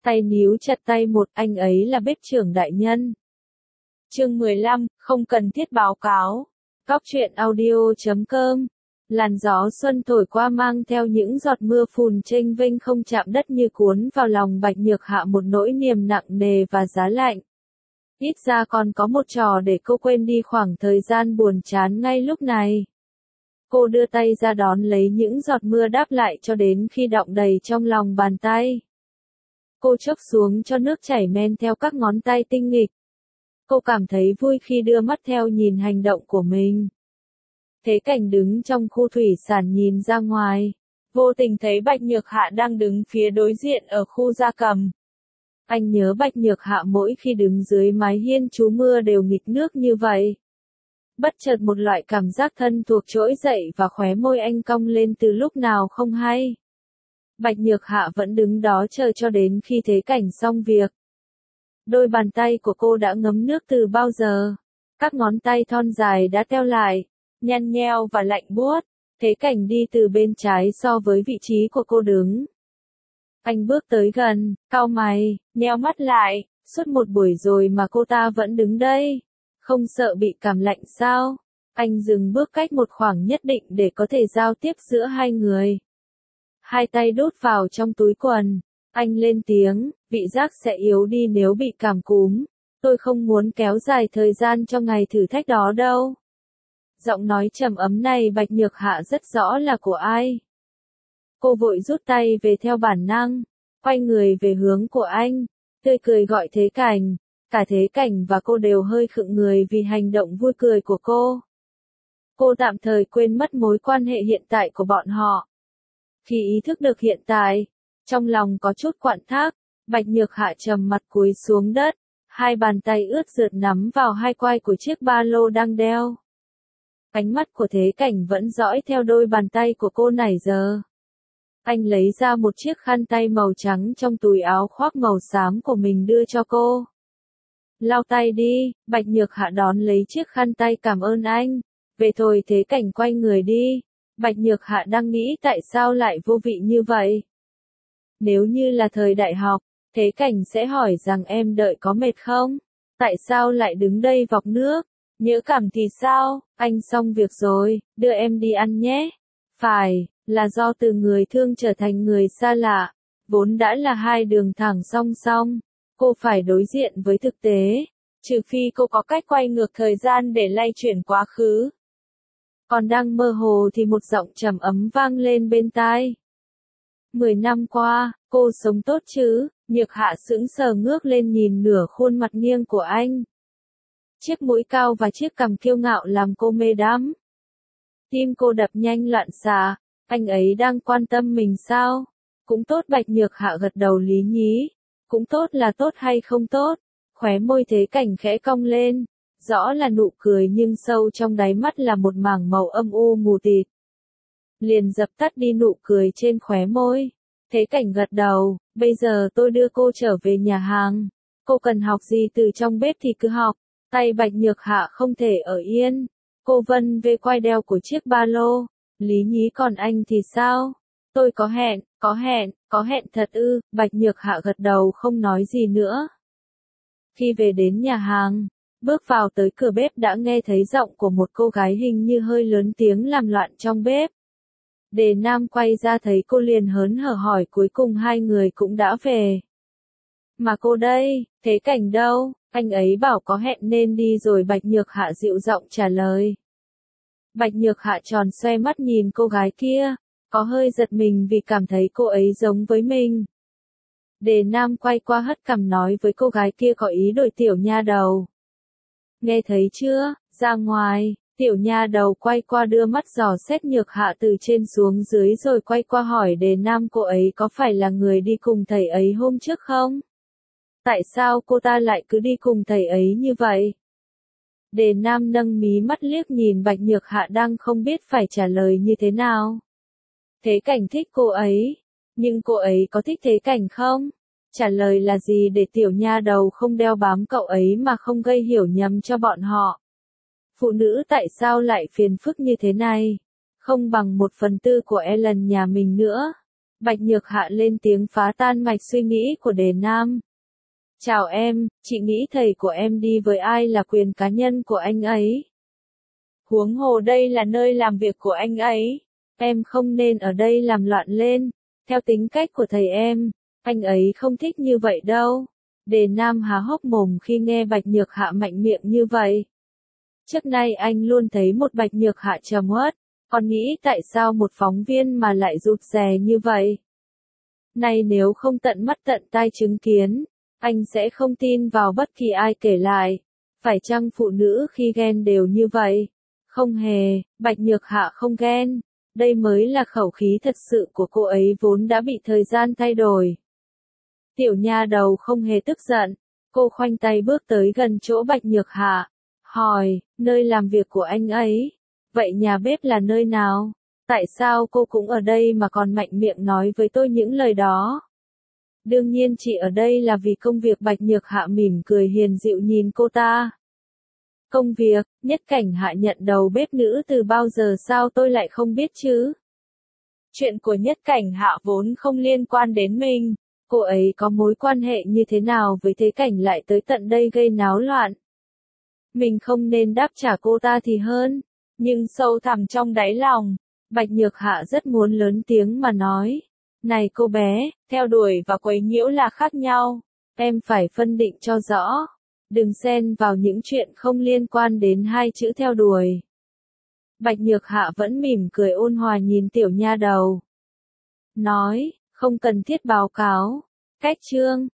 Tay níu chặt tay một, anh ấy là bếp trưởng đại nhân. Chương 15, không cần thiết báo cáo. Cóc truyện audio.com. Làn gió xuân thổi qua mang theo những giọt mưa phùn chênh vênh không chạm đất như cuốn vào lòng Bạch Nhược Hạ một nỗi niềm nặng nề và giá lạnh. Ít ra còn có một trò để cô quên đi khoảng thời gian buồn chán ngay lúc này. Cô đưa tay ra đón lấy những giọt mưa đáp lại cho đến khi đọng đầy trong lòng bàn tay. Cô chốc xuống cho nước chảy men theo các ngón tay tinh nghịch. Cô cảm thấy vui khi đưa mắt theo nhìn hành động của mình. Thế Cảnh đứng trong khu thủy sản nhìn ra ngoài. Vô tình thấy Bạch Nhược Hạ đang đứng phía đối diện ở khu gia cầm. Anh nhớ Bạch Nhược Hạ mỗi khi đứng dưới mái hiên trú mưa đều nghịch nước như vậy. Bất chợt một loại cảm giác thân thuộc trỗi dậy và khóe môi anh cong lên từ lúc nào không hay. Bạch Nhược Hạ vẫn đứng đó chờ cho đến khi Thế Cảnh xong việc. Đôi bàn tay của cô đã ngấm nước từ bao giờ. Các ngón tay thon dài đã teo lại, nhăn nheo và lạnh buốt. Thế Cảnh đi từ bên trái so với vị trí của cô đứng. Anh bước tới gần, cau mày, nheo mắt lại, suốt một buổi rồi mà cô ta vẫn đứng đây. Không sợ bị cảm lạnh sao? Anh dừng bước cách một khoảng nhất định để có thể giao tiếp giữa hai người. Hai tay đút vào trong túi quần. Anh lên tiếng, vị giác sẽ yếu đi nếu bị cảm cúm. Tôi không muốn kéo dài thời gian cho ngày thử thách đó đâu. Giọng nói trầm ấm này Bạch Nhược Hạ rất rõ là của ai. Cô vội rút tay về theo bản năng, quay người về hướng của anh, tươi cười gọi Thế Cảnh. Cả Thế Cảnh và cô đều hơi khựng người vì hành động vui cười của cô. Cô tạm thời quên mất mối quan hệ hiện tại của bọn họ. Khi ý thức được hiện tại, trong lòng có chút quặn thắt, Bạch Nhược Hạ trầm mặt cúi xuống đất, hai bàn tay ướt rượt nắm vào hai quai của chiếc ba lô đang đeo. Ánh mắt của Thế Cảnh vẫn dõi theo đôi bàn tay của cô nãy giờ. Anh lấy ra một chiếc khăn tay màu trắng trong túi áo khoác màu xám của mình đưa cho cô. Lau tay đi, Bạch Nhược Hạ đón lấy chiếc khăn tay cảm ơn anh. Về thôi Thế Cảnh quay người đi. Bạch Nhược Hạ đang nghĩ tại sao lại vô vị như vậy. Nếu như là thời đại học, Thế Cảnh sẽ hỏi rằng em đợi có mệt không? Tại sao lại đứng đây vọc nước? Nhỡ cảm thì sao? Anh xong việc rồi, đưa em đi ăn nhé. Phải, là do từ người thương trở thành người xa lạ. Vốn đã là hai đường thẳng song song. Cô phải đối diện với thực tế. Trừ phi cô có cách quay ngược thời gian để lay chuyển quá khứ. Còn đang mơ hồ thì một giọng trầm ấm vang lên bên tai. 10 năm qua, cô sống tốt chứ? Nhược Hạ sững sờ ngước lên nhìn nửa khuôn mặt nghiêng của anh. Chiếc mũi cao và chiếc cằm kiêu ngạo làm cô mê đắm. Tim cô đập nhanh loạn xạ, anh ấy đang quan tâm mình sao? Cũng tốt Bạch Nhược Hạ gật đầu lý nhí. Cũng tốt là tốt hay không tốt? Khóe môi Thế Cảnh khẽ cong lên. Rõ là nụ cười nhưng sâu trong đáy mắt là một mảng màu âm u mù tịt. Liền dập tắt đi nụ cười trên khóe môi. Thế Cảnh gật đầu, bây giờ tôi đưa cô trở về nhà hàng. Cô cần học gì từ trong bếp thì cứ học. Tay Bạch Nhược Hạ không thể ở yên. Cô vân về quai đeo của chiếc ba lô. Lý nhí còn anh thì sao? Tôi có hẹn thật ư? Bạch Nhược Hạ gật đầu không nói gì nữa. Khi về đến nhà hàng, bước vào tới cửa bếp đã nghe thấy giọng của một cô gái hình như hơi lớn tiếng làm loạn trong bếp. Đề Nam quay ra thấy cô liền hớn hở hỏi cuối cùng hai người cũng đã về. Mà cô đây, Thế Cảnh đâu? Anh ấy bảo có hẹn nên đi rồi Bạch Nhược Hạ dịu giọng trả lời. Bạch Nhược Hạ tròn xoe mắt nhìn cô gái kia, có hơi giật mình vì cảm thấy cô ấy giống với mình. Đề Nam quay qua hất cằm nói với cô gái kia có ý đổi tiểu nha đầu. Nghe thấy chưa, ra ngoài, tiểu nha đầu quay qua đưa mắt dò xét Nhược Hạ từ trên xuống dưới rồi quay qua hỏi Đề Nam cô ấy có phải là người đi cùng thầy ấy hôm trước không? Tại sao cô ta lại cứ đi cùng thầy ấy như vậy? Đề Nam nâng mí mắt liếc nhìn Bạch Nhược Hạ đang không biết phải trả lời như thế nào. Thế Cảnh thích cô ấy, nhưng cô ấy có thích Thế Cảnh không? Trả lời là gì để tiểu nha đầu không đeo bám cậu ấy mà không gây hiểu nhầm cho bọn họ? Phụ nữ tại sao lại phiền phức như thế này? Không bằng 1/4 của Ellen nhà mình nữa. Bạch Nhược Hạ lên tiếng phá tan mạch suy nghĩ của Đề Nam. Chào em, chị nghĩ thầy của em đi với ai là quyền cá nhân của anh ấy. Huống hồ đây là nơi làm việc của anh ấy. Em không nên ở đây làm loạn lên. Theo tính cách của thầy em, anh ấy không thích như vậy đâu. Đề Nam há hốc mồm khi nghe Bạch Nhược Hạ mạnh miệng như vậy. Trước nay anh luôn thấy một Bạch Nhược Hạ trầm uất, còn nghĩ tại sao một phóng viên mà lại rụt rè như vậy. Này nếu không tận mắt tận tai chứng kiến, anh sẽ không tin vào bất kỳ ai kể lại. Phải chăng phụ nữ khi ghen đều như vậy? Không hề, Bạch Nhược Hạ không ghen. Đây mới là khẩu khí thật sự của cô ấy vốn đã bị thời gian thay đổi. Tiểu nha đầu không hề tức giận. Cô khoanh tay bước tới gần chỗ Bạch Nhược Hạ. Hỏi, nơi làm việc của anh ấy. Vậy nhà bếp là nơi nào? Tại sao cô cũng ở đây mà còn mạnh miệng nói với tôi những lời đó? Đương nhiên chị ở đây là vì công việc. Bạch Nhược Hạ mỉm cười hiền dịu nhìn cô ta. Công việc, Nhất Cảnh Hạ nhận đầu bếp nữ từ bao giờ sao tôi lại không biết chứ? Chuyện của Nhất Cảnh Hạ vốn không liên quan đến mình. Cô ấy có mối quan hệ như thế nào với Thế Cảnh lại tới tận đây gây náo loạn? Mình không nên đáp trả cô ta thì hơn. Nhưng sâu thẳm trong đáy lòng, Bạch Nhược Hạ rất muốn lớn tiếng mà nói. Này cô bé, theo đuổi và quấy nhiễu là khác nhau. Em phải phân định cho rõ. Đừng xen vào những chuyện không liên quan đến hai chữ theo đuổi. Bạch Nhược Hạ vẫn mỉm cười ôn hòa nhìn tiểu nha đầu. Nói, không cần thiết báo cáo. Cách chương